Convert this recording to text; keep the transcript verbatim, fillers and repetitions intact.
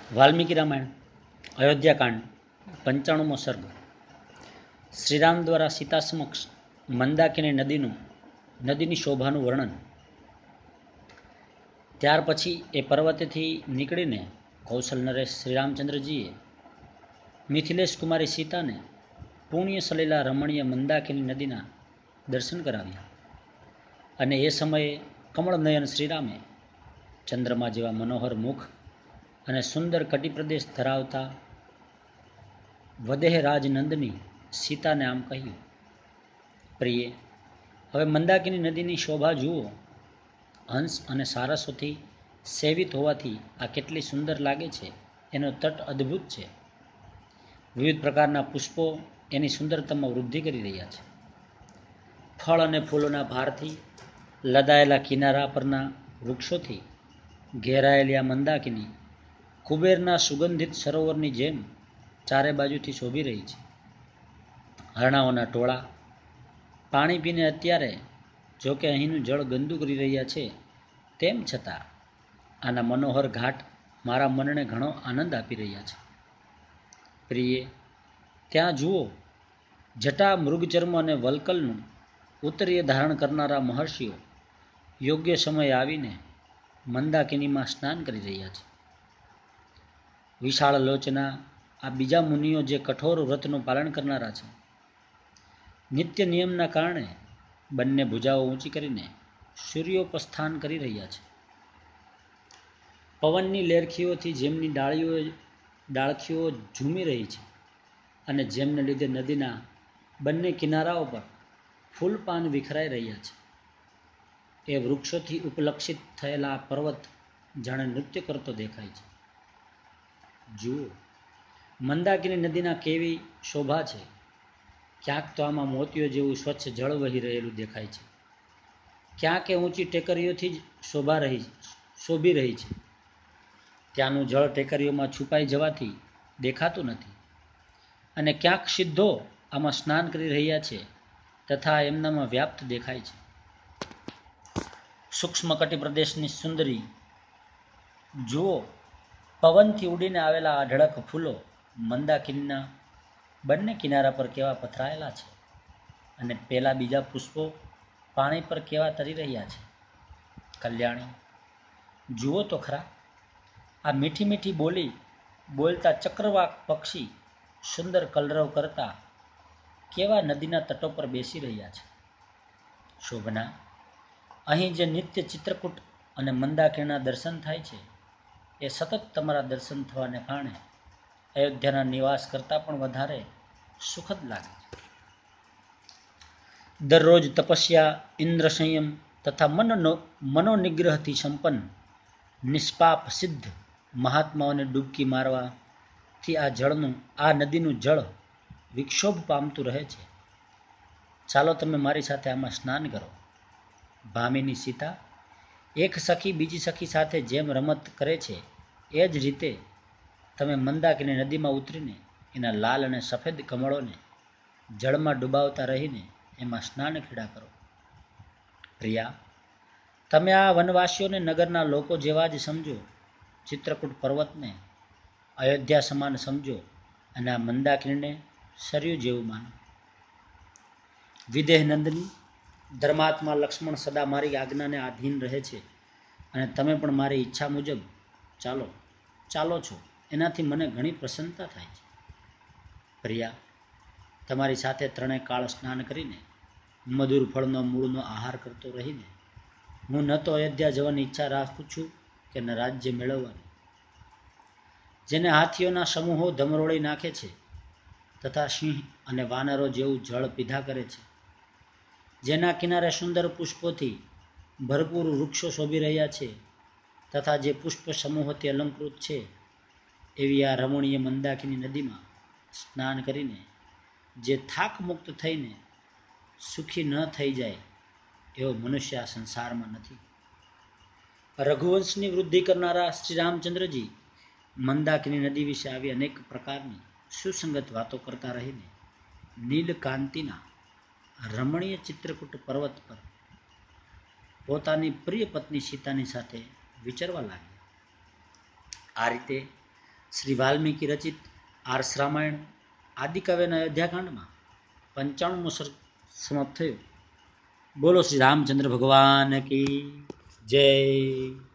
વાલ્મીકી રામાયણ અયોધ્યાકાંડ પંચાણુંમો સર્ગ. શ્રીરામ દ્વારા સીતા સમક્ષ મંદાકિની નદીનું નદીની શોભાનું વર્ણન. ત્યાર પછી એ પર્વતેથી નીકળીને કૌશલ નરેશ શ્રીરામચંદ્રજીએ મિથિલેશ કુમારી સીતાને પુણ્ય સલીલા રમણીય મંદાકિની નદીના દર્શન કરાવ્યા. અને એ સમયે કમળનયન શ્રીરામે ચંદ્રમા જેવા મનોહર મુખ અને સુંદર કટિપ્રદેશ ધરાવતા વદેહરાજ નંદની સીતાને આમ કહ્યું, પ્રિય, હવે મંદાકિની નદીની શોભા જુઓ. હંસ અને સારસોથી સેવિત હોવાથી આ કેટલી સુંદર લાગે છે. એનો તટ અદ્ભુત છે. વિવિધ પ્રકારના પુષ્પો એની સુંદરતામાં વૃદ્ધિ કરી રહ્યા છે. ફળ અને ફૂલોના ભારથી લદાયેલા કિનારા પરના વૃક્ષોથી ઘેરાયેલી આ મંદાકિની કુબેરના સુગંધિત સરોવરની જેમ ચારે બાજુથી શોભી રહી છે. હરણાઓના ટોળા પાણી પીને અત્યારે જો કે અહીંનું જળ ગંદુ કરી રહ્યા છે, તેમ છતાં આના મનોહર ઘાટ મારા મનને ઘણો આનંદ આપી રહ્યા છે. પ્રિય, ત્યાં જુઓ, જટા, મૃગચર્મ અને વલ્કલનું ઉત્તરીય ધારણ કરનારા મહર્ષિઓ યોગ્ય સમયે આવીને મંદાકિનીમાં સ્નાન કરી રહ્યા છે. વિશાળ લોચના આ બીજા મુનિઓ જે કઠોર વ્રતનું પાલન કરનારા છે, નિત્ય નિયમના કારણે બંને ભુજાઓ ઊંચી કરીને સૂર્યોપસ્થાન કરી રહ્યા છે. પવનની લેરખીઓથી જેમની ડાળીઓ ડાળખીઓ ઝૂમી રહી છે અને જેમને લીધે નદીના બંને કિનારાઓ પર ફૂલપાન વિખરાઈ રહ્યા છે, એ વૃક્ષોથી ઉપલક્ષિત થયેલા પર્વત જાણે નૃત્ય કરતો દેખાય છે. જુઓ, મંદાકિની નદીના કેવી શોભા છે. ક્યાંક તો આમાં મોતીઓ જેવું સ્વચ્છ જળ વહી રહેલું દેખાય છે. ક્યાંક એ ઊંચી ટેકરીઓથી જ શોભા રહી શોભી રહી છે. ત્યાંનું જળ ટેકરીઓમાં છુપાઈ જવાથી દેખાતું નથી. અને ક્યાંક સિદ્ધો આમાં સ્નાન કરી રહ્યા છે તથા એમનામાં વ્યાપ્ત દેખાય છે. સૂક્ષ્મ કટિ પ્રદેશની સુંદરી, જુઓ, પવનથી ઉડીને આવેલા અઢળક ફૂલો મંદાકિનીના બંને કિનારા પર કેવા પથરાયેલા છે અને પેલા બીજા પુષ્પો પાણી પર કેવા તરી રહ્યા છે. કલ્યાણી, જુઓ તો ખરા, આ મીઠી મીઠી બોલી બોલતા ચક્રવાક પક્ષી સુંદર કલરવ કરતા કેવા નદીના તટો પર બેસી રહ્યા છે. શોભના, અહીં જે નિત્ય ચિત્રકૂટ અને મંદાકિનીના દર્શન થાય છે, એ સતત તમારા દર્શન થવાને કારણે અયોધ્યાના નિવાસ કરતાં પણ વધારે સુખદ લાગે છે. દરરોજ તપસ્યા, ઇન્દ્ર સંયમ તથા મનનો મનોનિગ્રહથી સંપન્ન નિષ્પાપ સિદ્ધ મહાત્માઓને ડૂબકી મારવાથી આ જળનું આ નદીનું જળ વિક્ષોભ પામતું રહે છે. ચાલો તમે મારી સાથે આમાં સ્નાન કરો. ભામિની સીતા એક સખી બીજી સખી સાથે જેમ રમત કરે છે, એ જ રીતે તમે મંદાકિની નદીમાં ઉતરીને એના લાલ અને સફેદ કમળોને જળમાં ડૂબાવતા રહીને એમાં સ્નાન ક્રીડા કરો. પ્રિયા, તમે આ વનવાસીઓને નગરના લોકો જેવા જ સમજો. ચિત્રકૂટ પર્વતને અયોધ્યા સમાન સમજો અને આ મંદાકિનીને સરયુ જેવું માનો. વિદેહ નંદની, ધર્માત્મા લક્ષ્મણ સદા મારી આજ્ઞાને આધીન રહે છે અને તમે પણ મારી ઈચ્છા મુજબ ચાલો ચાલો છો, એનાથી મને ઘણી પ્રસન્નતા થાય છે. પ્રિયા, તમારી સાથે ત્રણેય કાળ સ્નાન કરીને મધુર ફળનો મૂળનો આહાર કરતો રહીને હું ન તો અયોધ્યા જવાની ઈચ્છા રાખું છું કે ન રાજ્ય મેળવવાની. જેને હાથીઓના સમૂહો ધમરોળી નાખે છે તથા સિંહ અને વાનરો જેવું જળ પીધા કરે છે, જેના કિનારે સુંદર પુષ્પોથી ભરપૂર વૃક્ષો શોભી રહ્યા છે તથા જે પુષ્પ સમૂહોથી અલંકૃત છે, એવી આ રમણીય મંદાકિની નદીમાં સ્નાન કરીને જે થાક મુક્ત થઈને સુખી ન થઈ જાય એવો મનુષ્ય આ સંસારમાં નથી. રઘુવંશની વૃદ્ધિ કરનારા શ્રી રામચંદ્રજી મંદાકિની નદી વિશે આવી અનેક પ્રકારની સુસંગત વાતો કરતા રહીને નીલકાંતિના રમણીય ચિત્રકૂટ પર્વત પર પોતાની પ્રિય પત્ની સીતાની સાથે વિચરવા લાગ્યા. આ રીતે શ્રી વાલ્મીકી રચિત આર્ષ રામાયણ આદિકાવ્યના અયોધ્યાકાંડમાં પંચાણુંમો સર્ગ સમાપ્ત થયો. બોલો શ્રી રામચંદ્ર ભગવાન કી જય.